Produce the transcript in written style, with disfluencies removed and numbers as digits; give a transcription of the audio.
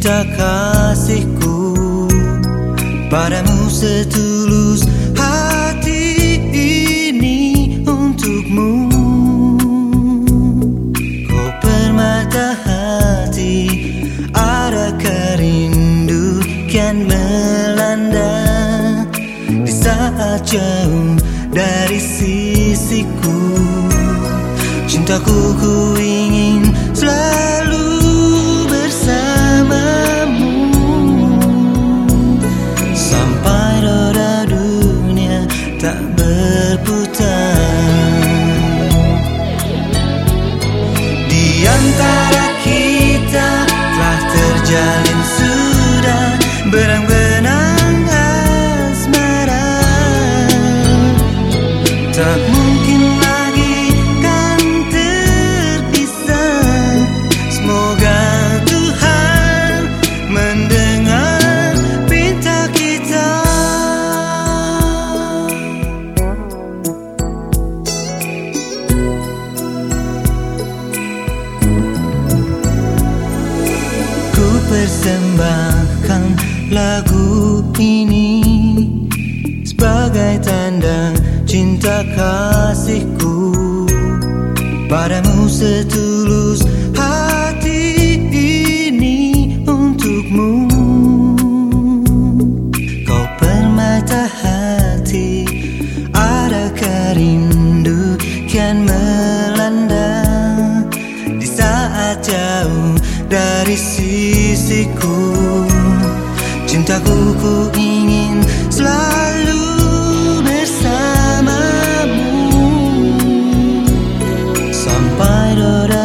cinta kasihku padamu setulus hati ini untukmu. Kau permata hati, ada kerindu kian melanda di saat jauh dari sisiku. Cintaku ku ingin selalu bersamamu sampai roda dunia tak berputar. Di antara kita telah terjalin sudah benang-benang asmara, tak mungkin lagi kan terpisah. Semoga Tuhan mendengar pinta kita. Ku persembahkan lagu ini sebagai tanda cinta kasihku padamu setulus hati ini untukmu. Kau permata hati, ada kerindu kian melanda di saat jauh dari sisiku. Cintaku ku ingin selalu bersamamu sampai roda